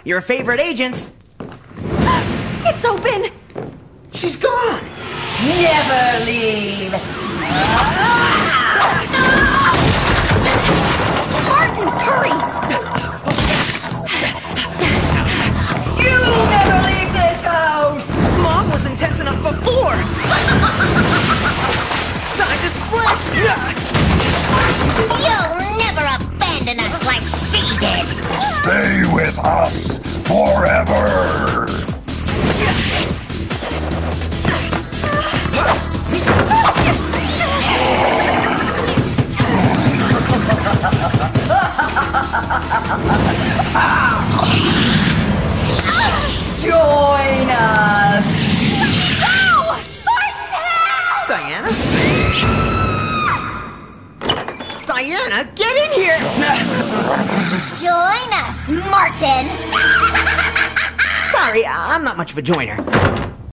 your favorite agents. It's open! She's gone. Never leave! Martin, hurry! You'll never leave this house! Mom was intense enough before. Time to split. You'll never abandon us like she did! Stay with us forever! Join us! No! Martin, help! Diana? Diana, get in here! Join us, Martin! Sorry, I'm not much of a joiner.